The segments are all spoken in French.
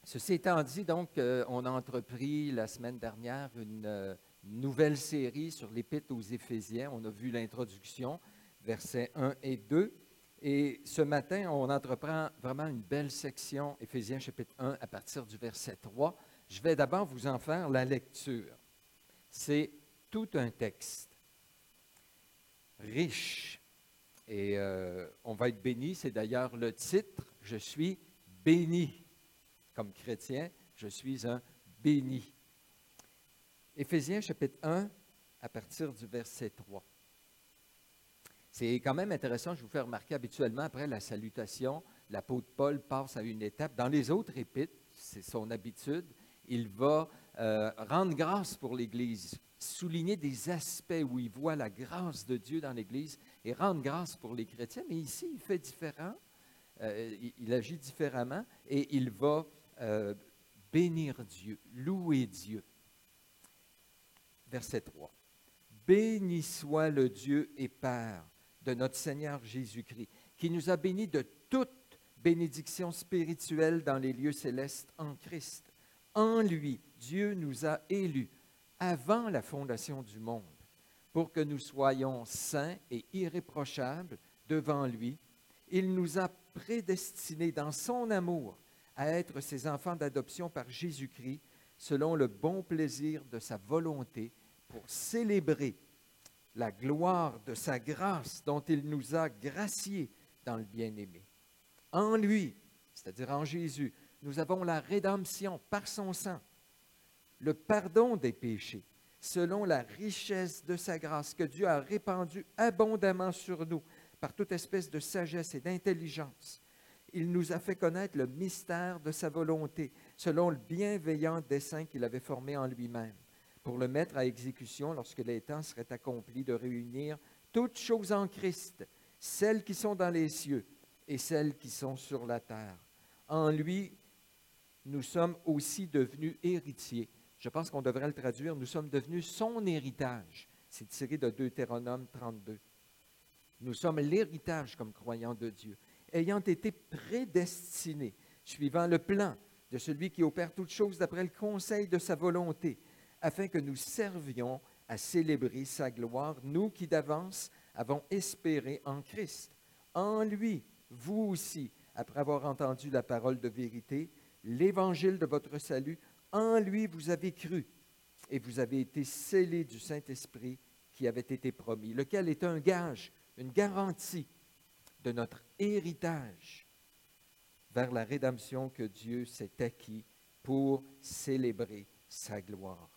Ceci étant dit, donc, on a entrepris la semaine dernière une nouvelle série sur l'Épître aux Éphésiens. On a vu l'introduction, versets 1 et 2. Et ce matin, on entreprend vraiment une belle section, Éphésiens chapitre 1, à partir du verset 3. Je vais d'abord vous en faire la lecture. C'est tout un texte riche. Et on va être béni, c'est d'ailleurs le titre, « Je suis béni ». Comme chrétien, je suis un béni. Éphésiens chapitre 1, à partir du verset 3. C'est quand même intéressant, je vous fais remarquer habituellement, après la salutation, l'apôtre Paul passe à une étape. Dans les autres épîtres, c'est son habitude, il va rendre grâce pour l'Église, souligner des aspects où il voit la grâce de Dieu dans l'Église et rendre grâce pour les chrétiens. Mais ici, il fait différent, il agit différemment et il va bénir Dieu, louer Dieu. Verset 3. Béni soit le Dieu et Père de notre Seigneur Jésus-Christ, qui nous a bénis de toute bénédiction spirituelle dans les lieux célestes en Christ. En lui, Dieu nous a élus avant la fondation du monde, pour que nous soyons saints et irréprochables devant lui. Il nous a prédestinés dans son amour à être ses enfants d'adoption par Jésus-Christ, selon le bon plaisir de sa volonté, pour célébrer la gloire de sa grâce dont il nous a graciés dans le bien-aimé. En lui, c'est-à-dire en Jésus, nous avons la rédemption par son sang, le pardon des péchés, selon la richesse de sa grâce que Dieu a répandue abondamment sur nous par toute espèce de sagesse et d'intelligence. Il nous a fait connaître le mystère de sa volonté, selon le bienveillant dessein qu'il avait formé en lui-même, pour le mettre à exécution lorsque les temps seraient accomplis, de réunir toutes choses en Christ, celles qui sont dans les cieux et celles qui sont sur la terre. En lui, nous sommes aussi devenus héritiers. Je pense qu'on devrait le traduire, nous sommes devenus son héritage. C'est tiré de Deutéronome 32. Nous sommes l'héritage comme croyants de Dieu, ayant été prédestinés, suivant le plan de celui qui opère toutes choses d'après le conseil de sa volonté, afin que nous servions à célébrer sa gloire, nous qui d'avance avons espéré en Christ. En lui, vous aussi, après avoir entendu la parole de vérité, l'évangile de votre salut, en lui vous avez cru, et vous avez été scellés du Saint-Esprit qui avait été promis, lequel est un gage, une garantie de notre héritage vers la rédemption que Dieu s'est acquis pour célébrer sa gloire.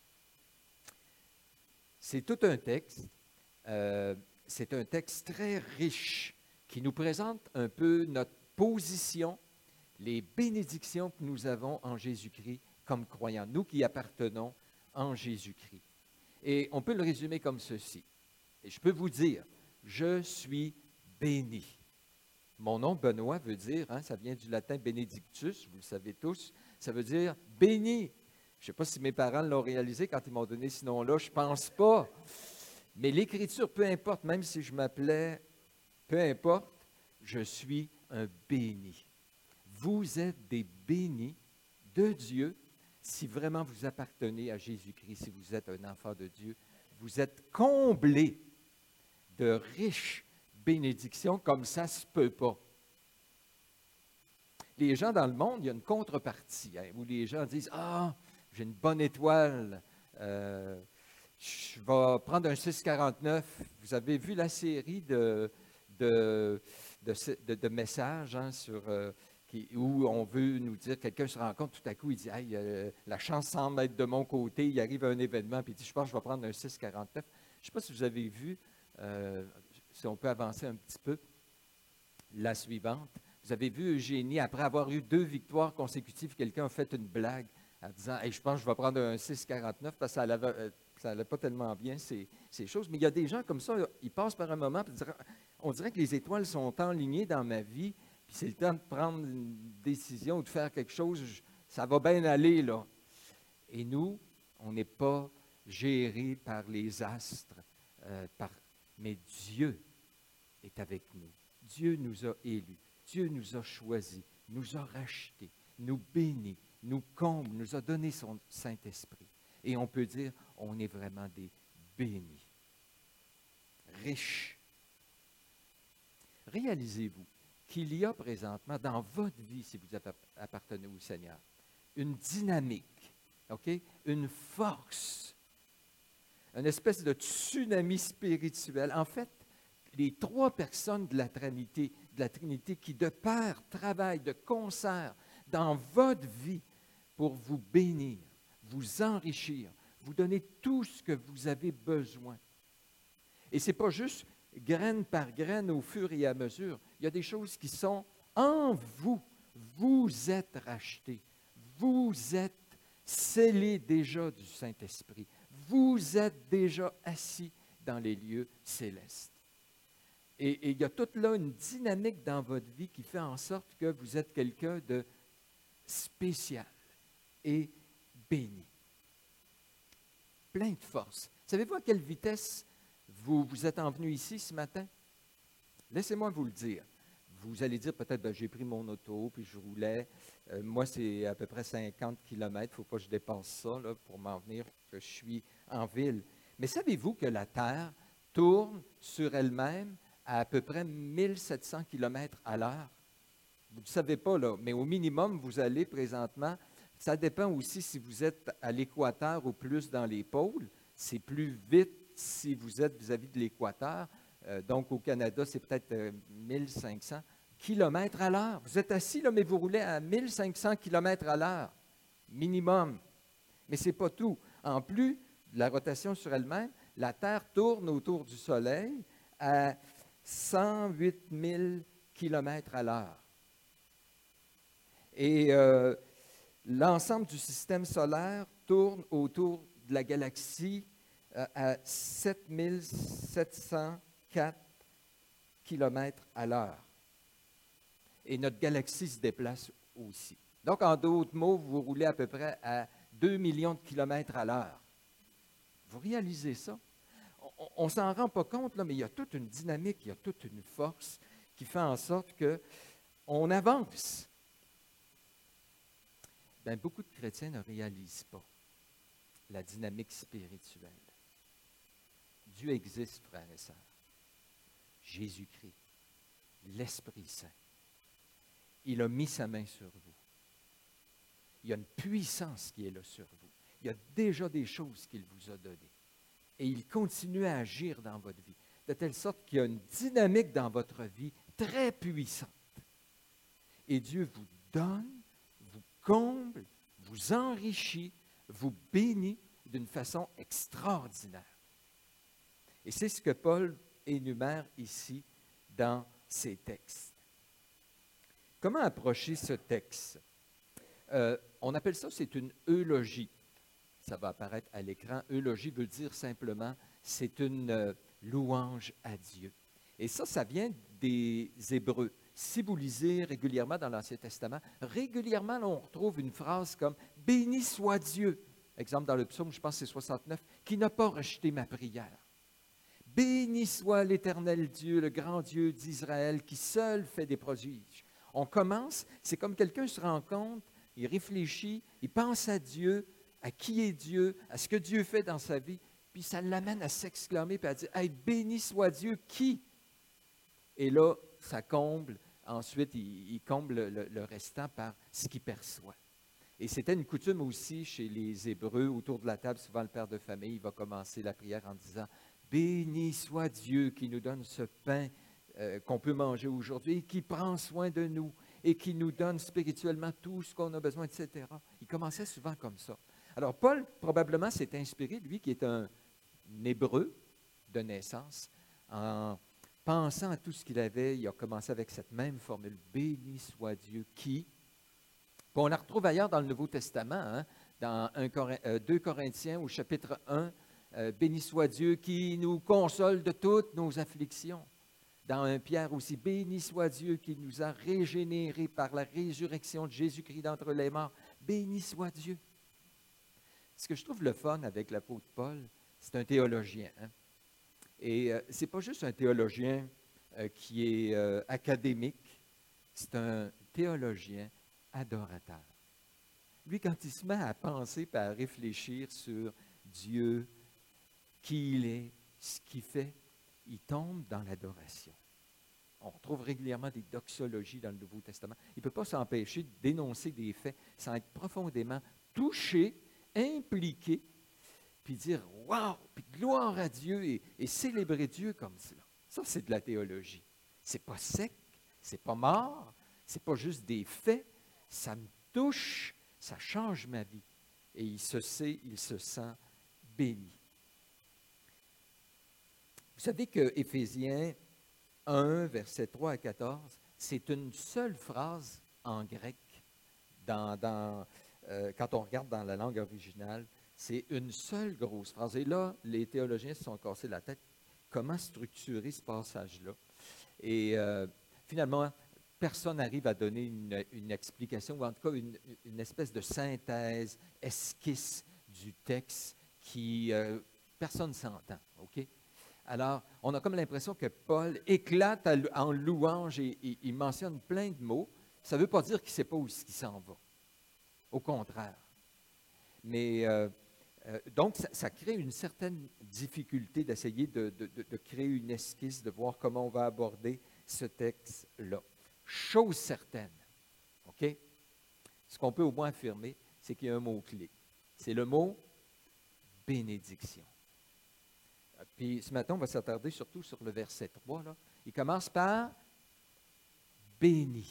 C'est tout un texte, c'est un texte très riche qui nous présente un peu notre position, les bénédictions que nous avons en Jésus-Christ comme croyants, nous qui appartenons en Jésus-Christ. Et on peut le résumer comme ceci. Et je peux vous dire, je suis béni. Mon nom, Benoît, veut dire, ça vient du latin benedictus, vous le savez tous, ça veut dire béni. Je ne sais pas si mes parents l'ont réalisé quand ils m'ont donné ce nom-là, je ne pense pas. Mais l'Écriture, peu importe, même si je m'appelais, peu importe, je suis un béni. Vous êtes des bénis de Dieu si vraiment vous appartenez à Jésus-Christ, si vous êtes un enfant de Dieu. Vous êtes comblés de riches bénédictions comme ça ne se peut pas. Les gens dans le monde, il y a une contrepartie où les gens disent « Ah, j'ai une bonne étoile, je vais prendre un 649. » Vous avez vu la série de messages sur, où on veut nous dire, quelqu'un se rend compte tout à coup, il dit hey, « La chance semble être de mon côté. » Il arrive un événement, puis il dit « Je pense que je vais prendre un 649. » Je ne sais pas si vous avez vu, si on peut avancer un petit peu, la suivante. Vous avez vu Eugénie, après avoir eu 2 victoires consécutives, quelqu'un a fait une blague en disant hey, « Je pense que je vais prendre un 6,49 parce que ça n'allait pas tellement bien, ces choses. » Mais il y a des gens comme ça, ils passent par un moment, puis on dirait que les étoiles sont enlignées dans ma vie, puis c'est le temps de prendre une décision ou de faire quelque chose, ça va bien aller, là. Et nous, on n'est pas gérés par les astres, mais Dieu est avec nous. Dieu nous a élus. Dieu nous a choisis, nous a rachetés. nous bénit, nous comble, nous a donné son Saint-Esprit. Et on peut dire, on est vraiment des bénis, riches. Réalisez-vous qu'il y a présentement dans votre vie, si vous appartenez au Seigneur, une dynamique, OK? Une force, une espèce de tsunami spirituel. En fait, les trois personnes de la Trinité qui de pair travaillent de concert dans votre vie pour vous bénir, vous enrichir, vous donner tout ce que vous avez besoin. Et ce n'est pas juste graine par graine au fur et à mesure. Il y a des choses qui sont en vous. Vous êtes rachetés. Vous êtes scellés déjà du Saint-Esprit. Vous êtes déjà assis dans les lieux célestes. Et il y a toute là une dynamique dans votre vie qui fait en sorte que vous êtes quelqu'un de spécial et béni. Plein de force. Savez-vous à quelle vitesse vous êtes envenu ici ce matin? Laissez-moi vous le dire. Vous allez dire peut-être, ben, j'ai pris mon auto, puis je roulais. Moi, c'est à peu près 50 km. Il ne faut pas que je dépasse ça là, pour m'en venir, que je suis en ville. Mais savez-vous que la Terre tourne sur elle-même à peu près 1700 km à l'heure? Vous ne savez pas, là, mais au minimum, vous allez présentement, ça dépend aussi si vous êtes à l'équateur ou plus dans les pôles. C'est plus vite si vous êtes vis-à-vis de l'équateur. Donc, au Canada, c'est peut-être 1500 km à l'heure. Vous êtes assis, là, mais vous roulez à 1500 km à l'heure, minimum. Mais ce n'est pas tout. En plus de la rotation sur elle-même, la Terre tourne autour du Soleil à 108 000 km à l'heure. Et l'ensemble du système solaire tourne autour de la galaxie à 7 704 km à l'heure. Et notre galaxie se déplace aussi. Donc, en d'autres mots, vous roulez à peu près à 2 millions de kilomètres à l'heure. Vous réalisez ça? On ne s'en rend pas compte, là, mais il y a toute une dynamique, il y a toute une force qui fait en sorte qu'on avance. Bien, beaucoup de chrétiens ne réalisent pas la dynamique spirituelle. Dieu existe, frères et sœurs. Jésus-Christ, l'Esprit Saint. Il a mis sa main sur vous. Il y a une puissance qui est là sur vous. Il y a déjà des choses qu'il vous a données. Et il continue à agir dans votre vie, de telle sorte qu'il y a une dynamique dans votre vie très puissante. Et Dieu vous donne, vous comble, vous enrichit, vous bénit d'une façon extraordinaire. Et c'est ce que Paul énumère ici dans ses textes. Comment approcher ce texte? On appelle ça, c'est une eulogie. Ça va apparaître à l'écran. Eulogie veut dire simplement, c'est une louange à Dieu. Et ça vient des Hébreux. Si vous lisez régulièrement dans l'Ancien Testament, régulièrement, on retrouve une phrase comme « Béni soit Dieu ». Exemple dans le psaume, je pense que c'est 69, « qui n'a pas rejeté ma prière ». Béni soit l'Éternel Dieu, le grand Dieu d'Israël, qui seul fait des prodiges. On commence, c'est comme quelqu'un se rend compte, il réfléchit, il pense à Dieu, à qui est Dieu, à ce que Dieu fait dans sa vie, puis ça l'amène à s'exclamer, puis à dire « Hey, béni soit Dieu, qui? » Et là, ça comble, ensuite, il comble le restant par ce qu'il perçoit. Et c'était une coutume aussi chez les Hébreux, autour de la table, souvent le père de famille, il va commencer la prière en disant « Béni soit Dieu qui nous donne ce pain qu'on peut manger aujourd'hui, et qui prend soin de nous, et qui nous donne spirituellement tout ce qu'on a besoin, etc. » Il commençait souvent comme ça. Alors, Paul, probablement, s'est inspiré, lui qui est un Hébreu de naissance, en pensant à tout ce qu'il avait, il a commencé avec cette même formule, « Béni soit Dieu qui ». Puis on la retrouve ailleurs dans le Nouveau Testament, hein, dans 2 Corinthiens au chapitre 1, « Béni soit Dieu qui nous console de toutes nos afflictions ». Dans 1 Pierre aussi, « Béni soit Dieu qui nous a régénérés par la résurrection de Jésus-Christ d'entre les morts ». Béni soit Dieu. Ce que je trouve le fun avec l'apôtre Paul, c'est un théologien. Hein? Et ce n'est pas juste un théologien qui est académique, c'est un théologien adorateur. lui, quand il se met à penser et à réfléchir sur Dieu, qui il est, ce qu'il fait, il tombe dans l'adoration. On retrouve régulièrement des doxologies dans le Nouveau Testament. Il ne peut pas s'empêcher de dénoncer des faits sans être profondément touché, impliqué, puis dire « Wow! » puis gloire à Dieu et célébrer Dieu comme cela. Ça, c'est de la théologie. C'est pas sec, c'est pas mort, c'est pas juste des faits. Ça me touche, ça change ma vie. Et il se sent béni. Vous savez que Éphésiens 1, versets 3 à 14, c'est une seule phrase en grec. Quand on regarde dans la langue originale, c'est une seule grosse phrase. Et là, les théologiens se sont cassés la tête. Comment structurer ce passage-là? Et finalement, personne n'arrive à donner une explication, ou en tout cas une espèce de synthèse, esquisse du texte qui... personne ne s'entend, OK? Alors, on a comme l'impression que Paul éclate en louange et il mentionne plein de mots. Ça ne veut pas dire qu'il ne sait pas où il s'en va. Au contraire. Mais donc, ça crée une certaine difficulté d'essayer de créer une esquisse, de voir comment on va aborder ce texte-là. Chose certaine, OK? Ce qu'on peut au moins affirmer, c'est qu'il y a un mot-clé. C'est le mot bénédiction. Puis ce matin, on va s'attarder surtout sur le verset 3. Là. Il commence par béni.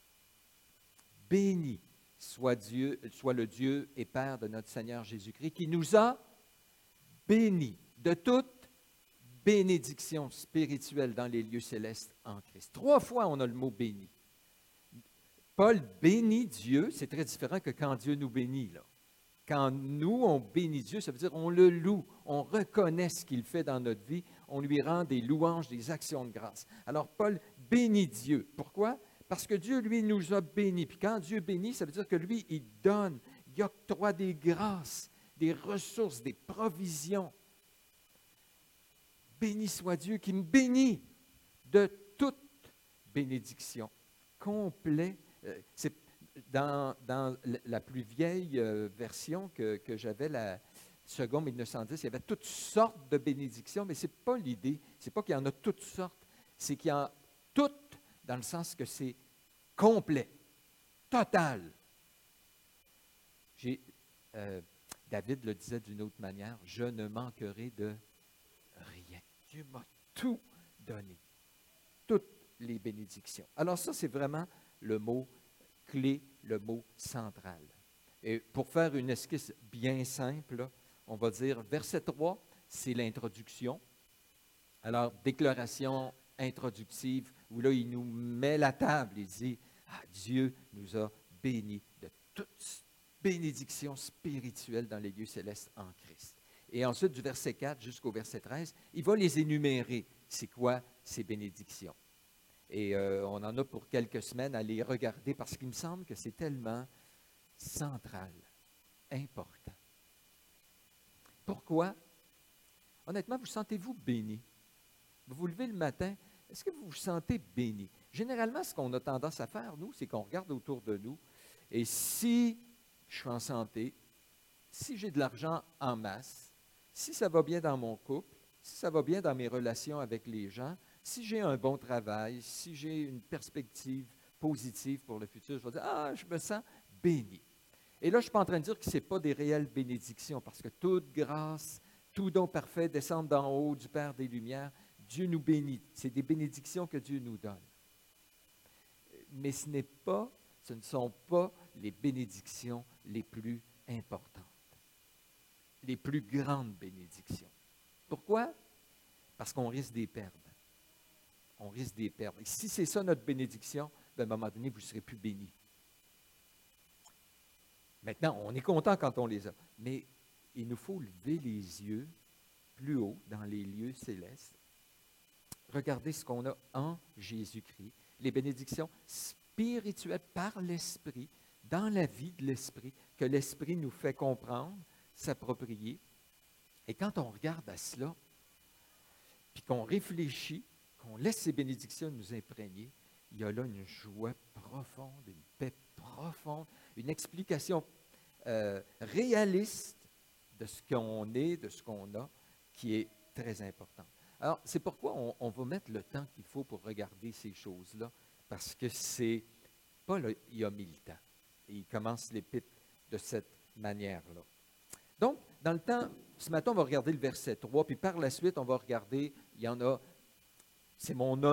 Béni soit le Dieu et Père de notre Seigneur Jésus-Christ, qui nous a bénis de toute bénédiction spirituelle dans les lieux célestes en Christ. 3 fois, on a le mot béni. Paul bénit Dieu, c'est très différent que quand Dieu nous bénit, là. Quand nous, on bénit Dieu, ça veut dire on le loue, on reconnaît ce qu'il fait dans notre vie, on lui rend des louanges, des actions de grâce. Alors, Paul bénit Dieu. Pourquoi? Parce que Dieu, lui, nous a bénis. Puis quand Dieu bénit, ça veut dire que lui, il donne, il octroie des grâces, des ressources, des provisions. Béni soit Dieu qui me bénit de toute bénédiction. Complet. C'est dans la plus vieille version que j'avais, la seconde 1910, il y avait toutes sortes de bénédictions, mais ce n'est pas l'idée. Ce n'est pas qu'il y en a toutes sortes, c'est qu'il y en a toutes dans le sens que c'est complet, total. David le disait d'une autre manière, « Je ne manquerai de rien. » Dieu m'a tout donné, toutes les bénédictions. Alors ça, c'est vraiment le mot clé, le mot central. Et pour faire une esquisse bien simple, là, on va dire, verset 3, c'est l'introduction. Alors, déclaration introductive, où là, il nous met la table, il dit, Dieu nous a bénis de toute bénédiction spirituelle dans les lieux célestes en Christ. Et ensuite, du verset 4 jusqu'au verset 13, il va les énumérer. C'est quoi ces bénédictions? Et on en a pour quelques semaines à les regarder parce qu'il me semble que c'est tellement central, important. Pourquoi? Honnêtement, vous sentez-vous béni? Vous vous levez le matin, est-ce que vous vous sentez béni? Généralement, ce qu'on a tendance à faire, nous, c'est qu'on regarde autour de nous et si je suis en santé, si j'ai de l'argent en masse, si ça va bien dans mon couple, si ça va bien dans mes relations avec les gens, si j'ai un bon travail, si j'ai une perspective positive pour le futur, je vais dire, je me sens béni. Et là, je ne suis pas en train de dire que ce n'est pas des réelles bénédictions, parce que toute grâce, tout don parfait descend d'en haut du Père des Lumières. Dieu nous bénit. C'est des bénédictions que Dieu nous donne. Mais ce ne sont pas les bénédictions les plus importantes, les plus grandes bénédictions. Pourquoi? Parce qu'on risque de les perdre. On risque de les perdre. Et si c'est ça notre bénédiction, à un moment donné, vous ne serez plus bénis. Maintenant, on est content quand on les a, mais il nous faut lever les yeux plus haut dans les lieux célestes. Regardez ce qu'on a en Jésus-Christ, les bénédictions spirituelles par l'Esprit, dans la vie de l'Esprit, que l'Esprit nous fait comprendre, s'approprier. Et quand on regarde à cela, puis qu'on réfléchit, qu'on laisse ces bénédictions nous imprégner, il y a là une joie profonde, une paix profonde, une explication réaliste de ce qu'on est, de ce qu'on a, qui est très important. Alors, c'est pourquoi on va mettre le temps qu'il faut pour regarder ces choses-là, parce que c'est pas là, il y a 1000 ans. Et il commence l'épître de cette manière-là. Donc, dans le temps, ce matin, on va regarder le verset 3, puis par la suite, on va regarder, il y en a, c'est mon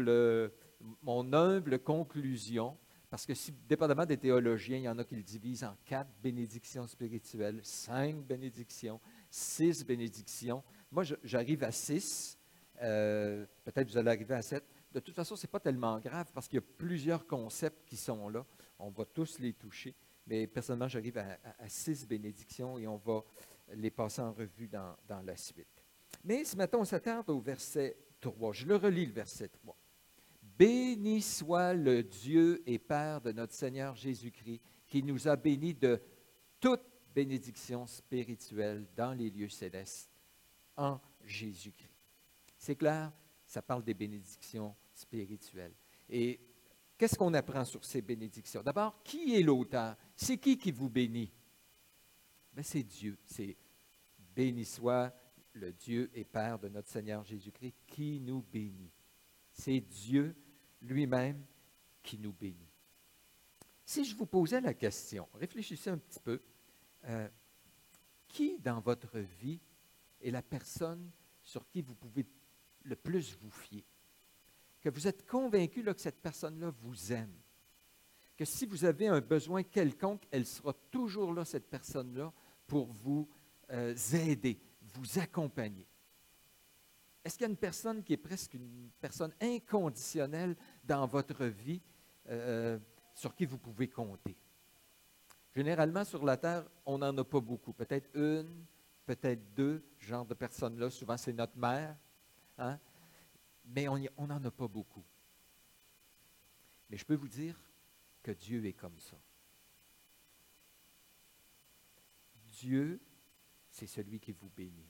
humble conclusion, parce que si, dépendamment des théologiens, il y en a qui le divisent en 4 bénédictions spirituelles, 5 bénédictions, 6 bénédictions. Moi, j'arrive à 6. Peut-être vous allez arriver à 7. De toute façon, ce n'est pas tellement grave parce qu'il y a plusieurs concepts qui sont là. On va tous les toucher. Mais personnellement, j'arrive à 6 bénédictions et on va les passer en revue dans la suite. Mais ce matin, on s'attarde au verset 3. Je le relis, le verset 3. Béni soit le Dieu et Père de notre Seigneur Jésus-Christ, qui nous a bénis de toute bénédiction spirituelle dans les lieux célestes en Jésus-Christ. C'est clair, ça parle des bénédictions spirituelles. Et qu'est-ce qu'on apprend sur ces bénédictions? D'abord, qui est l'auteur? C'est qui vous bénit? Bien, c'est Dieu. C'est béni soit le Dieu et Père de notre Seigneur Jésus-Christ qui nous bénit. C'est Dieu lui-même qui nous bénit. Si je vous posais la question, réfléchissez un petit peu, qui dans votre vie est la personne sur qui vous pouvez le plus vous fier? Que vous êtes convaincu là, que cette personne-là vous aime. Que si vous avez un besoin quelconque, elle sera toujours là, cette personne-là, pour vous aider, vous accompagner. Est-ce qu'il y a une personne qui est presque une personne inconditionnelle dans votre vie sur qui vous pouvez compter? Généralement, sur la Terre, on n'en a pas beaucoup. Peut-être une, peut-être deux, ce genre de personnes-là. Souvent, c'est notre mère. Hein? Mais on n'en a pas beaucoup. Mais je peux vous dire que Dieu est comme ça. Dieu, c'est celui qui vous bénit.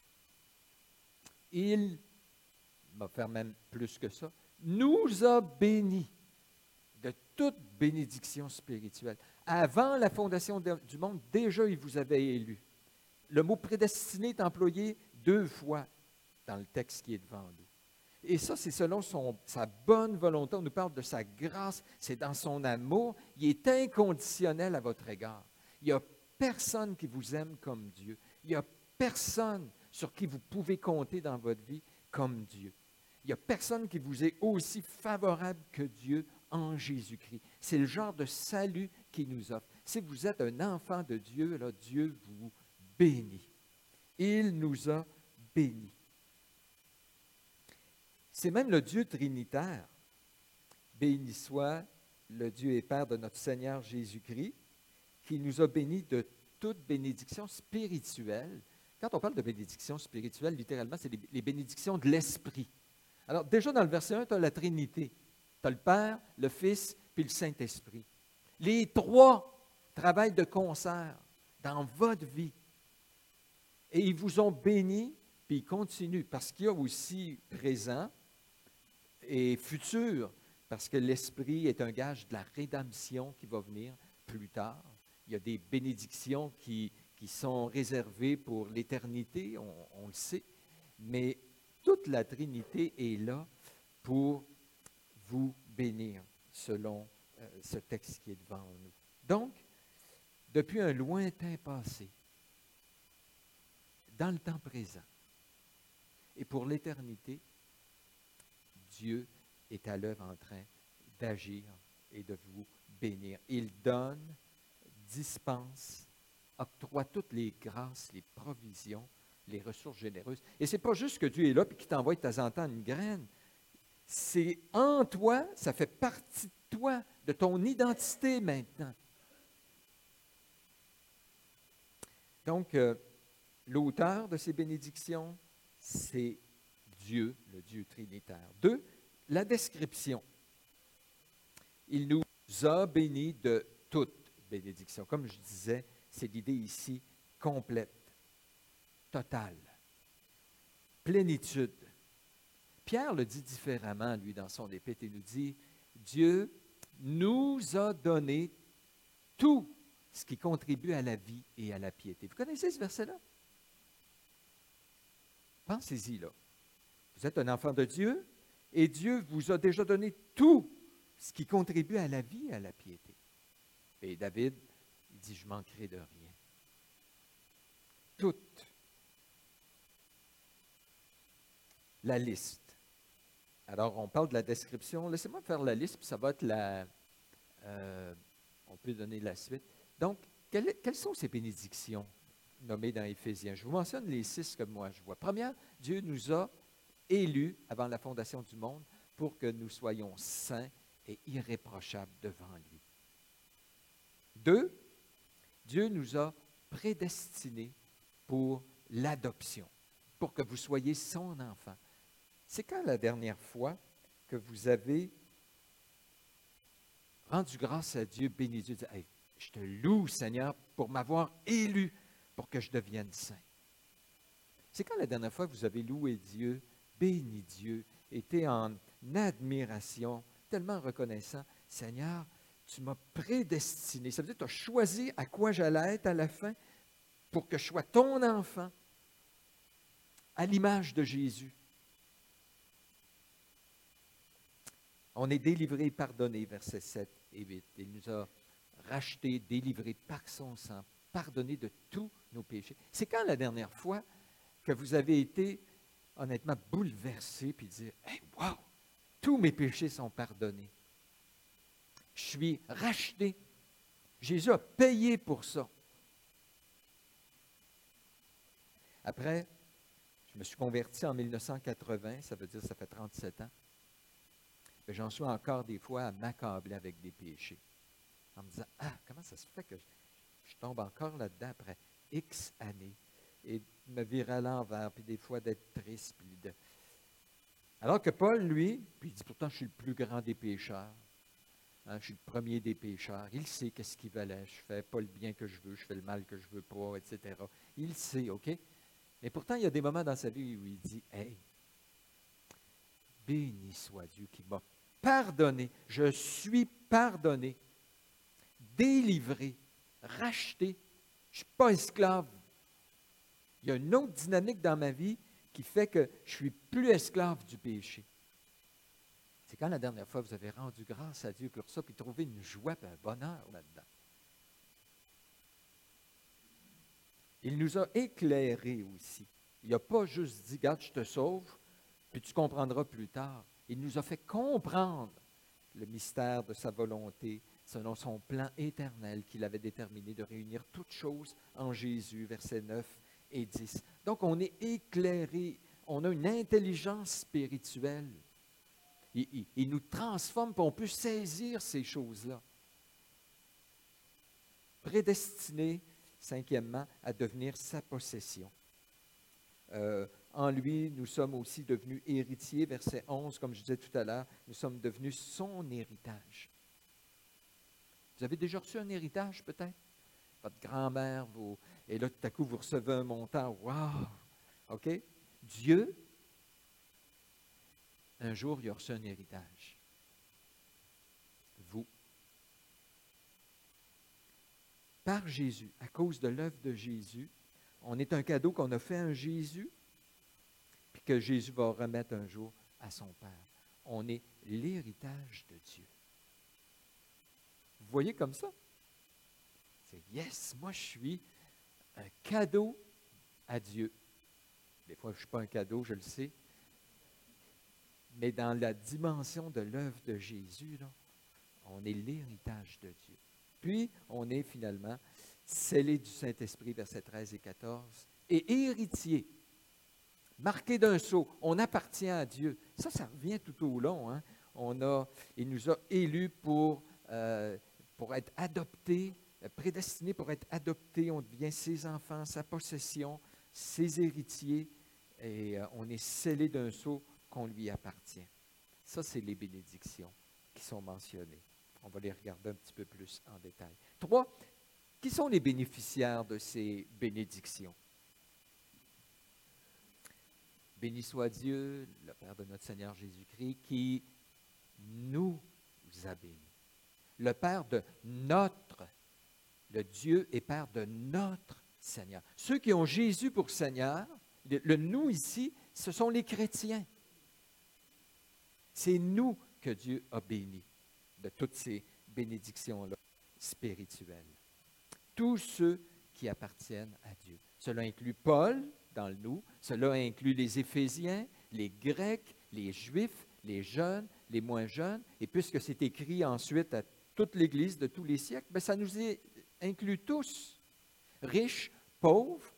Il va faire même plus que ça, nous a bénis de toute bénédiction spirituelle. Avant la fondation du monde, déjà, il vous avait élu. Le mot prédestiné est employé 2 fois dans le texte qui est devant nous. Et ça, c'est selon sa bonne volonté. On nous parle de sa grâce, c'est dans son amour. Il est inconditionnel à votre égard. Il n'y a personne qui vous aime comme Dieu. Il n'y a personne sur qui vous pouvez compter dans votre vie comme Dieu. Il n'y a personne qui vous est aussi favorable que Dieu en Jésus-Christ. C'est le genre de salut qu'il nous offre. Si vous êtes un enfant de Dieu, là, Dieu vous bénit. Il nous a bénis. C'est même le Dieu trinitaire. Béni soit le Dieu et Père de notre Seigneur Jésus-Christ, qui nous a bénis de toute bénédiction spirituelle. Quand on parle de bénédiction spirituelle, littéralement, c'est les bénédictions de l'Esprit. Alors, déjà dans le verset 1, tu as la Trinité. Tu as le Père, le Fils, puis le Saint-Esprit. Les 3 travaillent de concert dans votre vie. Et ils vous ont bénis, puis ils continuent, parce qu'il y a aussi présent et futur, parce que l'Esprit est un gage de la rédemption qui va venir plus tard. Il y a des bénédictions qui sont réservées pour l'éternité, on le sait, mais toute la Trinité est là pour vous bénir, selon ce texte qui est devant nous. Donc, depuis un lointain passé, dans le temps présent, et pour l'éternité, Dieu est à l'œuvre en train d'agir et de vous bénir. Il donne, dispense, octroie toutes les grâces, les provisions, les ressources généreuses. Et ce n'est pas juste que Dieu est là et qu'il t'envoie de temps en temps une graine. C'est en toi, ça fait partie de toi, de ton identité maintenant. Donc, l'auteur de ces bénédictions, c'est Dieu, le Dieu trinitaire. 2, la description. Il nous a bénis de toute bénédiction. Comme je disais, c'est l'idée ici complète, totale, plénitude. Pierre le dit différemment, lui, dans son épître. Il nous dit, Dieu nous a donné tout ce qui contribue à la vie et à la piété. Vous connaissez ce verset-là? Pensez-y, là. Vous êtes un enfant de Dieu et Dieu vous a déjà donné tout ce qui contribue à la vie et à la piété. Et David, il dit, je manquerai de rien. Toute la liste. Alors, on parle de la description. Laissez-moi faire la liste, puis ça va être on peut donner la suite. Donc, quelles sont ces bénédictions nommées dans Éphésiens? Je vous mentionne les 6 que moi je vois. Première, Dieu nous a élus avant la fondation du monde pour que nous soyons saints et irréprochables devant lui. 2, Dieu nous a prédestinés pour l'adoption, pour que vous soyez son enfant. C'est quand la dernière fois que vous avez rendu grâce à Dieu, béni Dieu, dit, hey, je te loue, Seigneur, pour m'avoir élu pour que je devienne saint. C'est quand la dernière fois que vous avez loué Dieu, béni Dieu, été en admiration, tellement reconnaissant, Seigneur, tu m'as prédestiné. Ça veut dire que tu as choisi à quoi j'allais être à la fin pour que je sois ton enfant à l'image de Jésus. On est délivré et pardonné, versets 7 et 8. Il nous a rachetés, délivrés par son sang, pardonnés de tous nos péchés. C'est quand la dernière fois que vous avez été honnêtement bouleversé puis dire, hey, wow, tous mes péchés sont pardonnés. Je suis racheté. Jésus a payé pour ça. Après, je me suis converti en 1980, ça veut dire que ça fait 37 ans. Mais j'en suis encore des fois à m'accabler avec des péchés. En me disant, comment ça se fait que je tombe encore là-dedans après X années et me virer à l'envers, puis des fois d'être triste. Alors que Paul, lui, puis il dit, pourtant, je suis le plus grand des pécheurs. Hein, je suis le premier des pécheurs. Il sait qu'est-ce qu'il valait. Je fais pas le bien que je veux, je fais le mal que je veux pas, etc. Il sait, OK? Mais pourtant, il y a des moments dans sa vie où il dit, hey, béni soit Dieu qui m'a pardonné. Je suis pardonné, délivré, racheté. Je ne suis pas esclave. Il y a une autre dynamique dans ma vie qui fait que je ne suis plus esclave du péché. C'est quand la dernière fois vous avez rendu grâce à Dieu pour ça, puis trouvé une joie et un bonheur là-dedans. Il nous a éclairés aussi. Il n'a pas juste dit, regarde, je te sauve, puis tu comprendras plus tard. Il nous a fait comprendre le mystère de sa volonté, selon son plan éternel qu'il avait déterminé de réunir toutes choses en Jésus, versets 9 et 10. Donc, on est éclairé, on a une intelligence spirituelle. Il nous transforme, puis on peut saisir ces choses-là. Prédestiné, cinquièmement, à devenir sa possession. En lui, nous sommes aussi devenus héritiers, verset 11, comme je disais tout à l'heure, nous sommes devenus son héritage. Vous avez déjà reçu un héritage, peut-être? Votre grand-mère, et là, tout à coup, vous recevez un montant. Wow! OK? Dieu, un jour, il a reçu un héritage. Vous. Par Jésus, à cause de l'œuvre de Jésus, on est un cadeau qu'on a fait à Jésus, puis que Jésus va remettre un jour à son Père. On est l'héritage de Dieu. Vous voyez comme ça? C'est yes, moi je suis un cadeau à Dieu. Des fois, je ne suis pas un cadeau, je le sais. Mais dans la dimension de l'œuvre de Jésus, là, on est l'héritage de Dieu. Puis, on est finalement scellé du Saint-Esprit, versets 13 et 14, et héritier, marqué d'un sceau. On appartient à Dieu. Ça revient tout au long. Hein? Il nous a élus pour être adoptés, prédestinés pour être adoptés. On devient ses enfants, sa possession, ses héritiers, et on est scellé d'un sceau qu'on lui appartient. Ça, c'est les bénédictions qui sont mentionnées. On va les regarder un petit peu plus en détail. 3, qui sont les bénéficiaires de ces bénédictions? Béni soit Dieu, le Père de notre Seigneur Jésus-Christ, qui nous a bénis. Le Père de notre Le Dieu et Père de notre Seigneur. Ceux qui ont Jésus pour Seigneur, le nous ici, ce sont les chrétiens. C'est nous que Dieu a bénis de toutes ces bénédictions-là spirituelles. Tous ceux qui appartiennent à Dieu. Cela inclut Paul dans le nous, cela inclut les Éphésiens, les Grecs, les Juifs, les jeunes, les moins jeunes, et puisque c'est écrit ensuite à toute l'Église de tous les siècles, bien, ça nous inclut tous, riches, pauvres.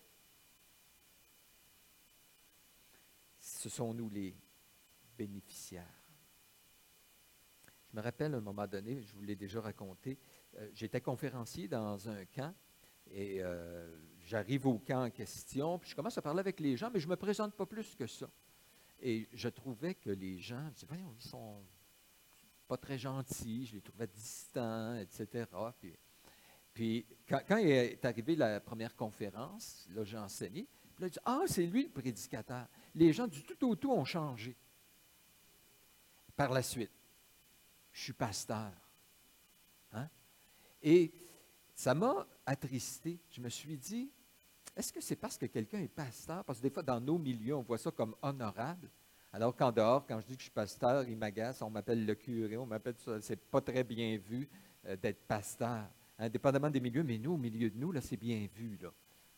Ce sont nous les bénéficiaires. Je me rappelle à un moment donné, je vous l'ai déjà raconté, j'étais conférencier dans un camp et j'arrive au camp en question, puis je commence à parler avec les gens, mais je ne me présente pas plus que ça. Et je trouvais que les gens, je disais, voyons, ils sont pas très gentils, je les trouvais distants, etc. Puis quand est arrivée la première conférence, là j'ai enseigné, puis là je dis, ah, c'est lui le prédicateur. Les gens du tout au tout ont changé. Par la suite, je suis pasteur. Hein? Et ça m'a attristé. Je me suis dit, est-ce que c'est parce que quelqu'un est pasteur? Parce que des fois, dans nos milieux, on voit ça comme honorable. Alors qu'en dehors, quand je dis que je suis pasteur, ils m'agacent, on m'appelle le curé, on m'appelle ça. C'est pas très bien vu d'être pasteur. Indépendamment des milieux, mais nous, au milieu de nous, là, c'est bien vu. Là.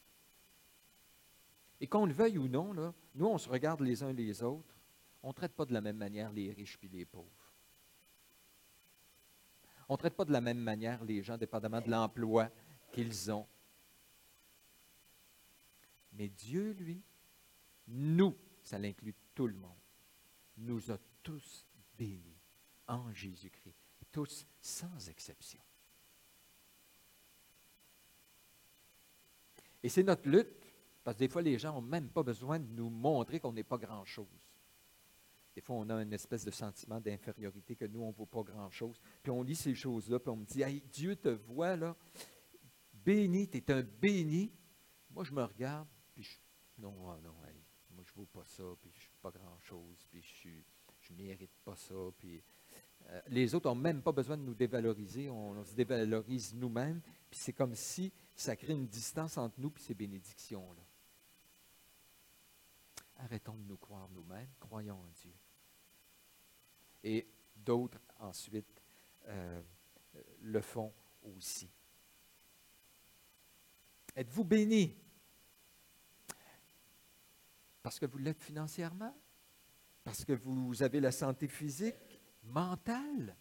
Et qu'on le veuille ou non, là, nous, on se regarde les uns les autres. On ne traite pas de la même manière les riches puis les pauvres. On ne traite pas de la même manière les gens, dépendamment de l'emploi qu'ils ont. Mais Dieu, lui, nous, ça l'inclut tout le monde, nous a tous bénis en Jésus-Christ, tous sans exception. Et c'est notre lutte, parce que des fois, les gens n'ont même pas besoin de nous montrer qu'on n'est pas grand-chose. Des fois, on a une espèce de sentiment d'infériorité que nous, on ne vaut pas grand-chose. Puis on lit ces choses-là, puis on me dit, hey, Dieu te voit, là, béni, tu es un béni. Moi, je me regarde, puis non, hey, moi, je ne vaux pas ça, puis je ne suis pas grand-chose, puis je ne mérite pas ça. Puis les autres n'ont même pas besoin de nous dévaloriser, on se dévalorise nous-mêmes, puis c'est comme si ça crée une distance entre nous et ces bénédictions-là. Arrêtons de nous croire nous-mêmes, croyons en Dieu. Et d'autres, ensuite, le font aussi. Êtes-vous bénis? Parce que vous l'êtes financièrement? Parce que vous avez la santé physique, mentale?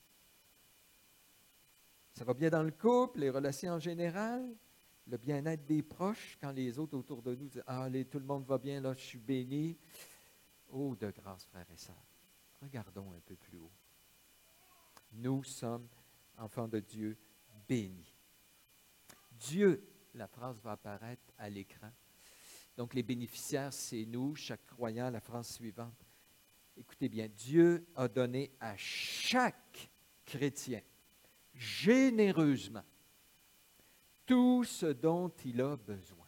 Ça va bien dans le couple, les relations en général? Le bien-être des proches, quand les autres autour de nous disent « Ah, tout le monde va bien, là, je suis béni. » Oh, de grâce, frères et sœurs. Regardons un peu plus haut. Nous sommes, enfants de Dieu, bénis. Dieu, la phrase va apparaître à l'écran. Donc, les bénéficiaires, c'est nous, chaque croyant, la phrase suivante. Écoutez bien, Dieu a donné à chaque chrétien, généreusement, tout ce dont il a besoin.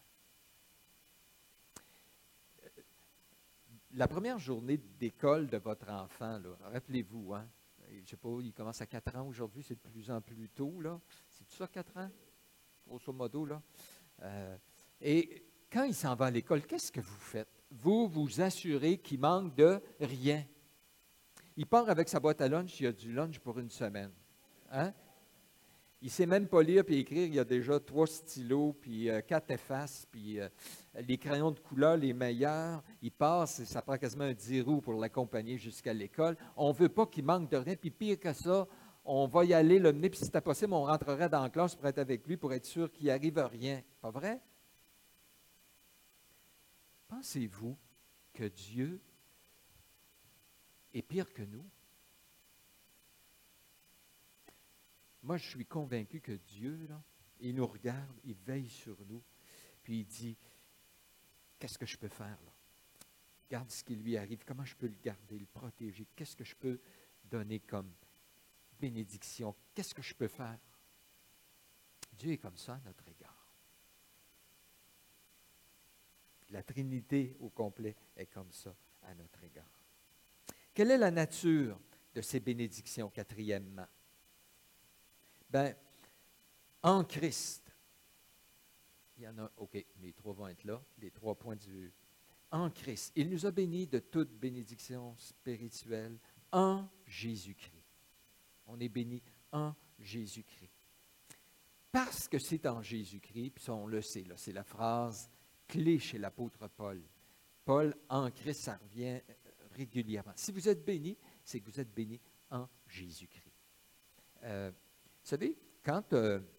La première journée d'école de votre enfant, là, rappelez-vous, hein, je ne sais pas, il commence à 4 ans aujourd'hui, c'est de plus en plus tôt, là. C'est tout ça, 4 ans? Grosso modo, là. Et quand il s'en va à l'école, qu'est-ce que vous faites? Vous vous assurez qu'il manque de rien. Il part avec sa boîte à lunch, il y a du lunch pour une semaine. Hein? Il ne sait même pas lire puis écrire, il y a déjà 3 stylos, puis 4 effaces, puis les crayons de couleur, les meilleurs. Il passe, ça prend quasiment un 10 roues pour l'accompagner jusqu'à l'école. On ne veut pas qu'il manque de rien, puis pire que ça, on va y aller le mener, puis si c'était possible, on rentrerait dans la classe pour être avec lui, pour être sûr qu'il n'arrive à rien. Pas vrai? Pensez-vous que Dieu est pire que nous? Moi, je suis convaincu que Dieu, là, il nous regarde, il veille sur nous, puis il dit, qu'est-ce que je peux faire, là? Regarde ce qui lui arrive, comment je peux le garder, le protéger, qu'est-ce que je peux donner comme bénédiction, qu'est-ce que je peux faire? Dieu est comme ça à notre égard. La Trinité au complet est comme ça à notre égard. Quelle est la nature de ces bénédictions, quatrièmement? Bien, En Christ. Il y en a, OK, les trois vont être là, les 3 points du... En Christ. Il nous a bénis de toute bénédiction spirituelle en Jésus-Christ. On est béni en Jésus-Christ. Parce que c'est en Jésus-Christ, puis ça on le sait, là, c'est la phrase clé chez l'apôtre Paul. Paul, en Christ, ça revient régulièrement. Si vous êtes béni, c'est que vous êtes béni en Jésus-Christ. Vous savez, quand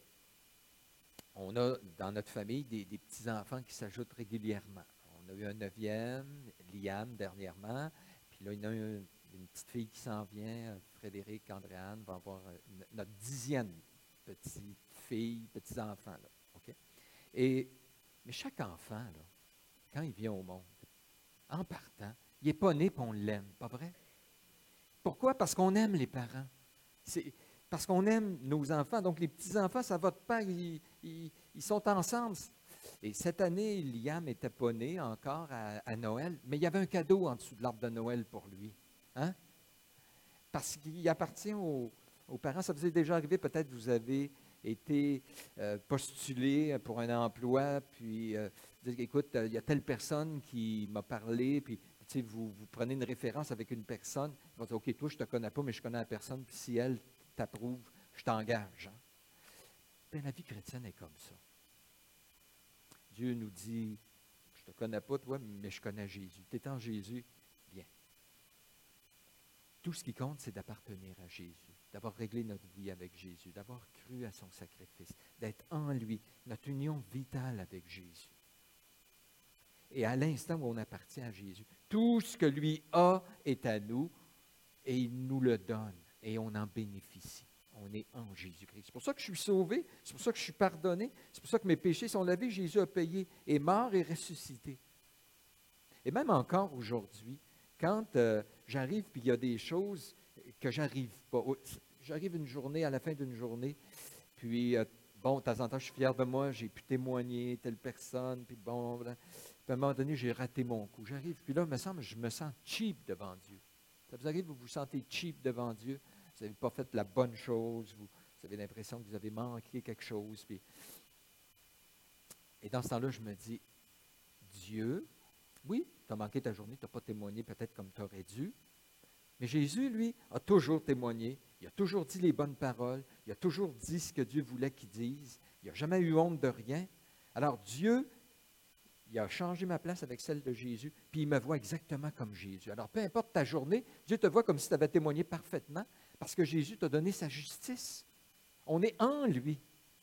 on a dans notre famille des petits-enfants qui s'ajoutent régulièrement. On a eu un 9e, Liam dernièrement, puis là, il y en a une petite fille qui s'en vient, Frédéric, Andréane, va avoir notre 10e petite fille, petits-enfants. Là, OK? Mais chaque enfant, là, quand il vient au monde, en partant, il n'est pas né et on l'aime, pas vrai? Pourquoi? Parce qu'on aime les parents. Parce qu'on aime nos enfants. Donc, les petits-enfants, ça va de pair, ils sont ensemble. Et cette année, Liam n'était pas né encore à Noël, mais il y avait un cadeau en dessous de l'arbre de Noël pour lui. Hein? Parce qu'il appartient aux parents. Ça vous est déjà arrivé, peut-être vous avez été postulé pour un emploi, puis vous dites, écoute, il y a telle personne qui m'a parlé, puis vous prenez une référence avec une personne, vous dites, OK, toi, je ne te connais pas, mais je connais la personne, puis si elle t'approuve, je t'engage. Hein? Bien, la vie chrétienne est comme ça. Dieu nous dit, je ne te connais pas, toi, mais je connais Jésus. Tu es en Jésus, bien. Tout ce qui compte, c'est d'appartenir à Jésus, d'avoir réglé notre vie avec Jésus, d'avoir cru à son sacrifice, d'être en lui, notre union vitale avec Jésus. Et à l'instant où on appartient à Jésus, tout ce que lui a est à nous et il nous le donne et on en bénéficie. On est en Jésus-Christ. C'est pour ça que je suis sauvé, c'est pour ça que je suis pardonné, c'est pour ça que mes péchés sont lavés. Jésus a payé, est mort et ressuscité. Et même encore aujourd'hui, quand j'arrive puis il y a des choses que j'arrive pas. J'arrive une journée, à la fin d'une journée, puis bon, de temps en temps, je suis fier de moi, j'ai pu témoigner telle personne, puis bon, puis à un moment donné, j'ai raté mon coup. J'arrive, puis là, il me semble, je me sens cheap devant Dieu. Ça vous arrive, vous vous sentez cheap devant Dieu? Vous n'avez pas fait la bonne chose, vous avez l'impression que vous avez manqué quelque chose. Puis... Et dans ce temps-là, je me dis, Dieu, oui, tu as manqué ta journée, tu n'as pas témoigné peut-être comme tu aurais dû, mais Jésus, lui, a toujours témoigné, il a toujours dit les bonnes paroles, il a toujours dit ce que Dieu voulait qu'il dise, il n'a jamais eu honte de rien. Alors Dieu, il a changé ma place avec celle de Jésus, puis il me voit exactement comme Jésus. Alors peu importe ta journée, Dieu te voit comme si tu avais témoigné parfaitement, parce que Jésus t'a donné sa justice. On est en lui.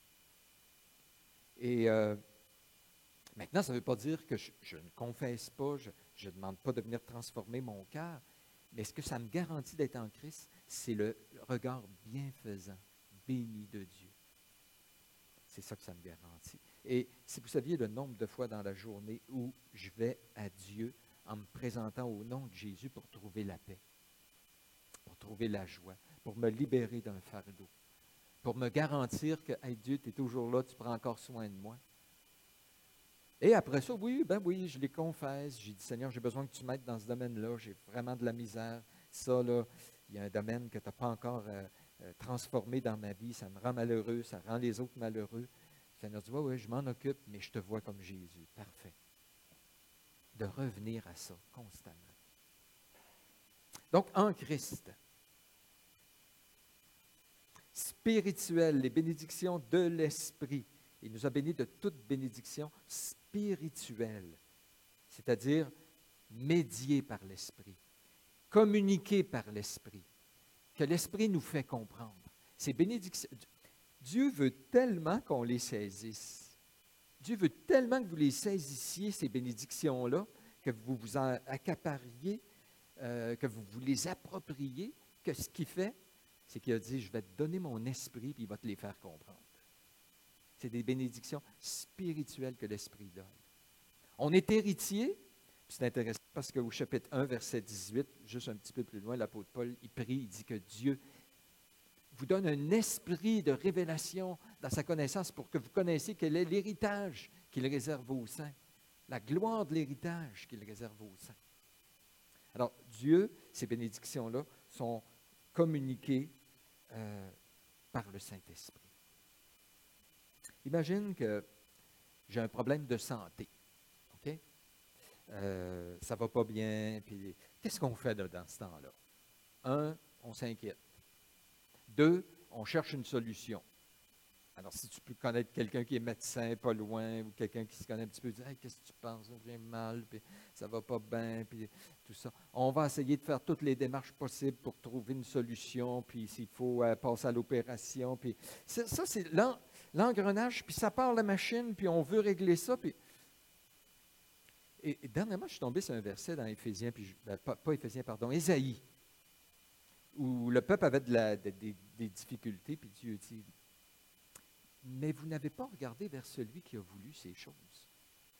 Et maintenant, ça ne veut pas dire que je ne confesse pas, je ne demande pas de venir transformer mon cœur, mais ce que ça me garantit d'être en Christ, c'est le regard bienfaisant, béni de Dieu. C'est ça que ça me garantit. Et si vous saviez le nombre de fois dans la journée où je vais à Dieu en me présentant au nom de Jésus pour trouver la paix, pour trouver la joie, pour me libérer d'un fardeau, pour me garantir que, hey, Dieu, tu es toujours là, tu prends encore soin de moi. Et après ça, oui, je les confesse. J'ai dit, Seigneur, j'ai besoin que tu m'aides dans ce domaine-là. J'ai vraiment de la misère. Ça, là, il y a un domaine que tu n'as pas encore transformé dans ma vie. Ça me rend malheureux, ça rend les autres malheureux. Le Seigneur dit, oui, je m'en occupe, mais je te vois comme Jésus. Parfait. De revenir à ça constamment. Donc, en Christ, spirituel, les bénédictions de l'Esprit. Il nous a bénis de toute bénédiction spirituelle, c'est-à-dire médiée par l'Esprit, communiquée par l'Esprit, que l'Esprit nous fait comprendre. Ces bénédictions, Dieu veut tellement qu'on les saisisse. Dieu veut tellement que vous les saisissiez, ces bénédictions-là, que vous vous en accapariez, que vous vous les appropriez, que ce qu'il fait, c'est qu'il a dit, je vais te donner mon esprit, puis il va te les faire comprendre. C'est des bénédictions spirituelles que l'Esprit donne. On est héritier, puis c'est intéressant parce qu'au chapitre 1, verset 18, juste un petit peu plus loin, l'apôtre Paul, il prie, il dit que Dieu vous donne un esprit de révélation dans sa connaissance pour que vous connaissiez quel est l'héritage qu'il réserve aux saints, la gloire de l'héritage qu'il réserve aux saints. Alors, Dieu, ces bénédictions-là, sont communiquées par le Saint-Esprit. Imagine que j'ai un problème de santé. OK? Ça ne va pas bien. Puis, qu'est-ce qu'on fait là, dans ce temps-là? Un, on s'inquiète. Deux, on cherche une solution. Alors, si tu peux connaître quelqu'un qui est médecin pas loin ou quelqu'un qui se connaît un petit peu, dis hey, qu'est-ce que tu penses? J'ai mal, puis ça va pas bien, puis tout ça. On va essayer de faire toutes les démarches possibles pour trouver une solution, puis s'il faut passer à l'opération. Puis ça, c'est l'engrenage, puis ça part la machine, puis on veut régler ça. Puis et dernièrement, je suis tombé sur un verset dans Éphésiens, puis pas Éphésiens, pardon, Ésaïe, où le peuple avait des difficultés, puis Dieu dit, mais vous n'avez pas regardé vers celui qui a voulu ces choses.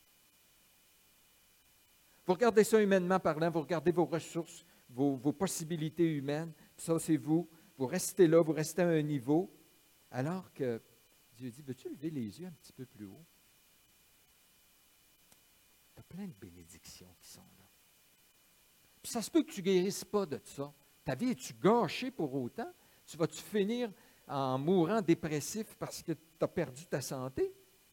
Vous regardez ça humainement parlant, vous regardez vos ressources, vos possibilités humaines, puis ça c'est vous, vous restez là, vous restez à un niveau, alors que Dieu dit, veux-tu lever les yeux un petit peu plus haut? Tu as plein de bénédictions qui sont là. Puis ça se peut que tu ne guérisses pas de ça. Ta vie, es-tu gâchée pour autant? Vas-tu finir en mourant dépressif parce que tu as perdu ta santé?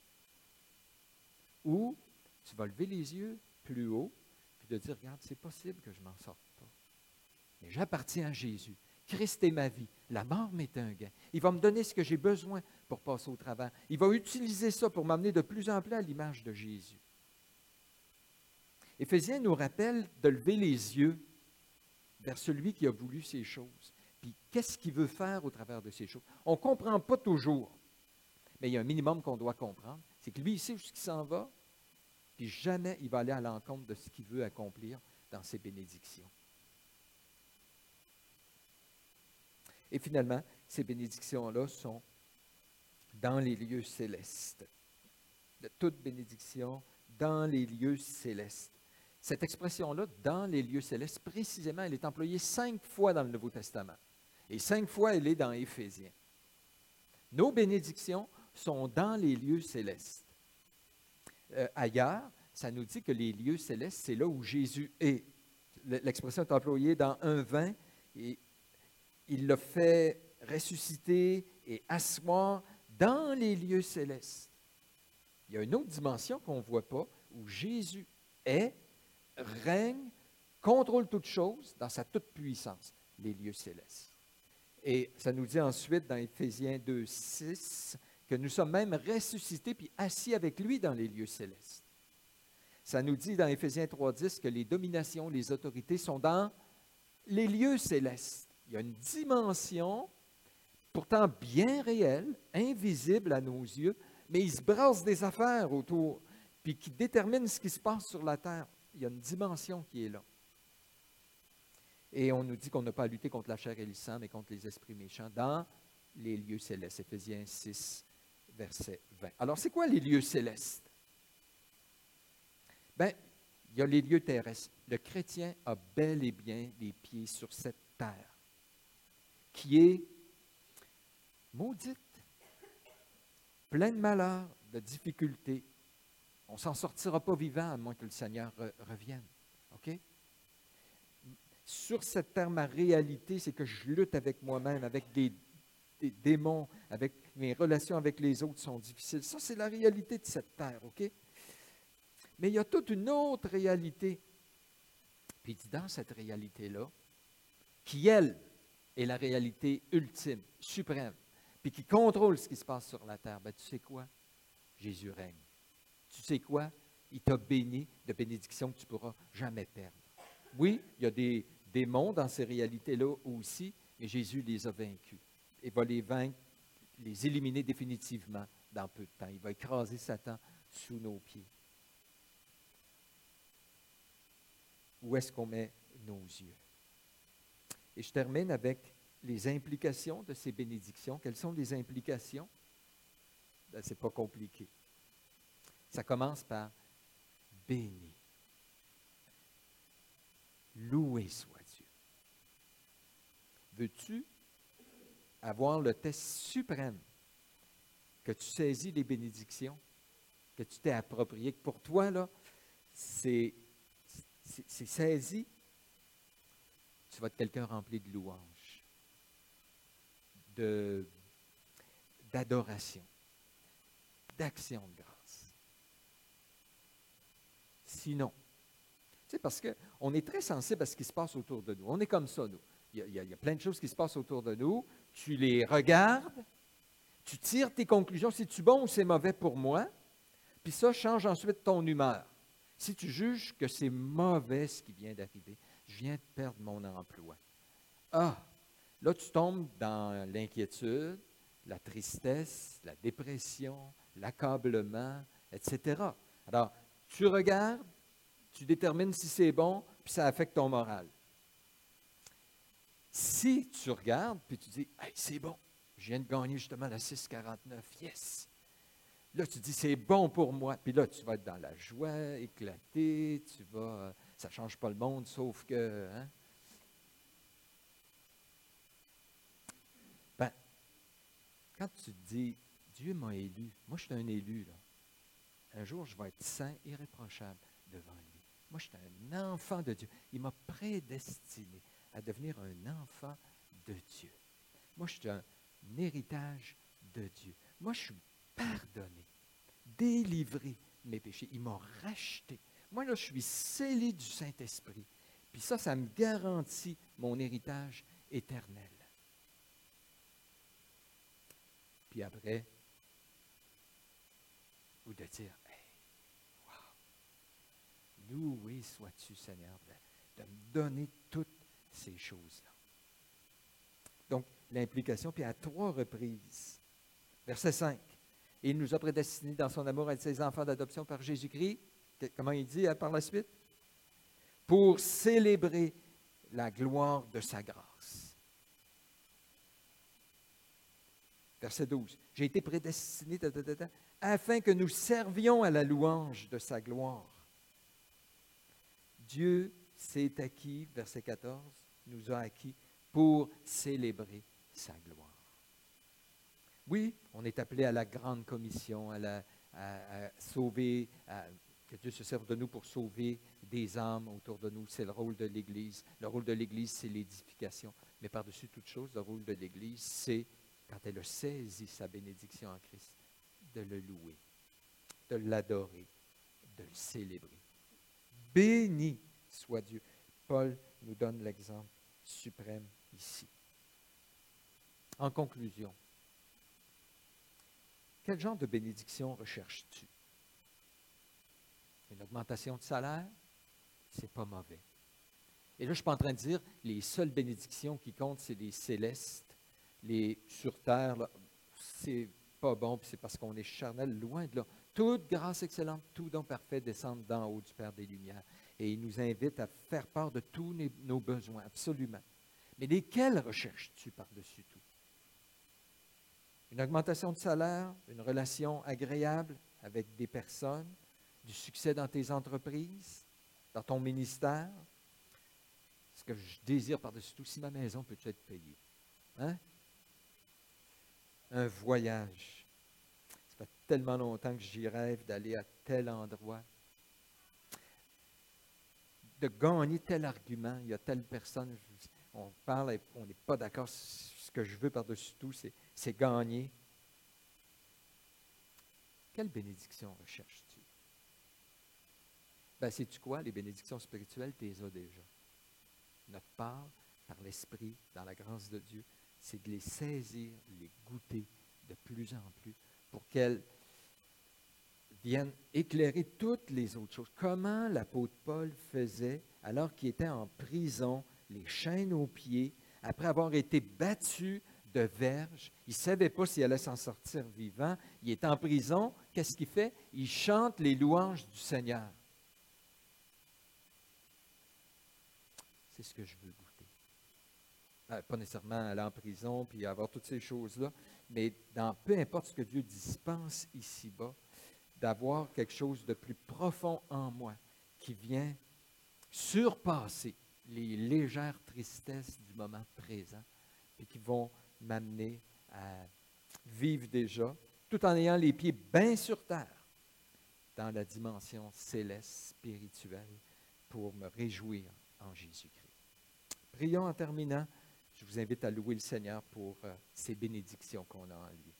Ou tu vas lever les yeux plus haut puis de dire, regarde, c'est possible que je ne m'en sorte pas. Mais j'appartiens à Jésus. Christ est ma vie. La mort m'est un gain. Il va me donner ce que j'ai besoin pour passer au travers. Il va utiliser ça pour m'amener de plus en plus à l'image de Jésus. Éphésiens nous rappelle de lever les yeux vers celui qui a voulu ces choses. Puis qu'est-ce qu'il veut faire au travers de ces choses? On ne comprend pas toujours, mais il y a un minimum qu'on doit comprendre. C'est que lui, il sait où il s'en va, puis jamais il va aller à l'encontre de ce qu'il veut accomplir dans ses bénédictions. Et finalement, ces bénédictions-là sont dans les lieux célestes. De toute bénédiction dans les lieux célestes. Cette expression-là, dans les lieux célestes, précisément, elle est employée 5 fois dans le Nouveau Testament. Et 5 fois, elle est dans Éphésiens. Nos bénédictions sont dans les lieux célestes. Ailleurs, ça nous dit que les lieux célestes, c'est là où Jésus est. L'expression est employée dans 1:20, et il l'a fait ressusciter et asseoir dans les lieux célestes. Il y a une autre dimension qu'on ne voit pas, où Jésus est, règne, contrôle toutes choses dans sa toute-puissance, les lieux célestes. Et ça nous dit ensuite dans Éphésiens 2:6 que nous sommes même ressuscités puis assis avec lui dans les lieux célestes. Ça nous dit dans Éphésiens 3:10 que les dominations, les autorités sont dans les lieux célestes. Il y a une dimension pourtant bien réelle, invisible à nos yeux, mais il se brasse des affaires autour, puis qui détermine ce qui se passe sur la terre. Il y a une dimension qui est là. Et on nous dit qu'on n'a pas à lutter contre la chair et le sang, mais contre les esprits méchants dans les lieux célestes. Éphésiens 6, verset 20. Alors, c'est quoi les lieux célestes? Bien, il y a les lieux terrestres. Le chrétien a bel et bien les pieds sur cette terre, qui est maudite, pleine de malheurs, de difficultés. On ne s'en sortira pas vivant à moins que le Seigneur revienne. OK? Sur cette terre, ma réalité, c'est que je lutte avec moi-même, avec des démons, avec mes relations avec les autres sont difficiles. Ça, c'est la réalité de cette terre, OK? Mais il y a toute une autre réalité. Puis il dit, dans cette réalité-là, qui, elle, est la réalité ultime, suprême, puis qui contrôle ce qui se passe sur la terre, bien, tu sais quoi? Jésus règne. Tu sais quoi? Il t'a béni de bénédictions que tu ne pourras jamais perdre. Oui, il y a des démons dans ces réalités-là aussi, mais Jésus les a vaincus. Il va les vaincre, les éliminer définitivement dans peu de temps. Il va écraser Satan sous nos pieds. Où est-ce qu'on met nos yeux? Et je termine avec les implications de ces bénédictions. Quelles sont les implications? Ben, ce n'est pas compliqué. Ça commence par béni. Loué soit Dieu. Veux-tu avoir le test suprême que tu saisis les bénédictions, que tu t'es approprié, que pour toi, là, c'est saisi, tu vas être quelqu'un rempli de louanges, d'adoration. d'action de grâce. Sinon, tu sais, parce qu'on est très sensible à ce qui se passe autour de nous. On est comme ça, nous. Il y a plein de choses qui se passent autour de nous. Tu les regardes, tu tires tes conclusions. C'est-tu bon ou c'est mauvais pour moi? Puis ça change ensuite ton humeur. Si tu juges que c'est mauvais ce qui vient d'arriver, je viens de perdre mon emploi. Ah, là, tu tombes dans l'inquiétude, la tristesse, la dépression, l'accablement, etc. Alors, tu regardes, tu détermines si c'est bon, puis ça affecte ton moral. Si tu regardes, puis tu dis, hey, c'est bon, je viens de gagner justement la 649, yes! Là, tu dis, c'est bon pour moi. Puis là, tu vas être dans la joie, éclaté, ça ne change pas le monde, sauf que, hein? Ben, quand tu te dis, Dieu m'a élu, moi, je suis un élu, là. Un jour, je vais être saint, irréprochable devant lui. Moi, je suis un enfant de Dieu. Il m'a prédestiné à devenir un enfant de Dieu. Moi, je suis un héritage de Dieu. Moi, je suis pardonné, délivré de mes péchés. Il m'a racheté. Moi, là, je suis scellé du Saint-Esprit. Puis ça me garantit mon héritage éternel. Puis après, ou de dire, hey, wow, loué sois-tu, Seigneur, de me donner toutes ces choses-là. Donc, l'implication, puis à 3 reprises. Verset 5. Et il nous a prédestinés dans son amour à être ses enfants d'adoption par Jésus-Christ. Comment il dit par la suite? Pour célébrer la gloire de sa grâce. Verset 12. J'ai été prédestiné afin que nous servions à la louange de sa gloire. Dieu s'est acquis, verset 14, nous a acquis pour célébrer sa gloire. Oui, on est appelé à la grande commission, à sauver, que Dieu se serve de nous pour sauver des âmes autour de nous. C'est le rôle de l'Église. Le rôle de l'Église, c'est l'édification. Mais par-dessus toute chose, le rôle de l'Église, c'est, quand elle a saisi sa bénédiction en Christ, de le louer, de l'adorer, de le célébrer. Béni soit Dieu. Paul nous donne l'exemple suprême ici. En conclusion, quel genre de bénédiction recherches-tu? Une augmentation de salaire? C'est pas mauvais. Et là, je ne suis pas en train de dire les seules bénédictions qui comptent, c'est les célestes, les sur terre, là, c'est pas bon, puis c'est parce qu'on est charnel, loin de là. Toute grâce excellente, tout don parfait descendent d'en haut du Père des Lumières. Et il nous invite à faire part de tous nos besoins, absolument. Mais lesquels recherches-tu par-dessus tout? Une augmentation de salaire, une relation agréable avec des personnes, du succès dans tes entreprises, dans ton ministère. Ce que je désire par-dessus tout, si ma maison peut être payée. Hein? Un voyage. Ça fait tellement longtemps que j'y rêve d'aller à tel endroit. De gagner tel argument, il y a telle personne, on parle et on n'est pas d'accord. Ce que je veux par-dessus tout, c'est gagner. Quelle bénédiction recherches-tu? Ben, sais-tu quoi? Les bénédictions spirituelles, tu les as déjà. Notre part, par l'Esprit, dans la grâce de Dieu, c'est de les saisir, les goûter de plus en plus pour qu'elles viennent éclairer toutes les autres choses. Comment l'apôtre Paul faisait alors qu'il était en prison, les chaînes aux pieds, après avoir été battu de verges. Il ne savait pas s'il allait s'en sortir vivant. Il est en prison. Qu'est-ce qu'il fait? Il chante les louanges du Seigneur. C'est ce que je veux goûter. Pas nécessairement aller en prison puis avoir toutes ces choses-là, mais dans peu importe ce que Dieu dispense ici-bas, d'avoir quelque chose de plus profond en moi qui vient surpasser les légères tristesses du moment présent et qui vont m'amener à vivre déjà, tout en ayant les pieds bien sur terre dans la dimension céleste, spirituelle, pour me réjouir en Jésus-Christ. Prions en terminant. Je vous invite à louer le Seigneur pour ces bénédictions qu'on a en lui.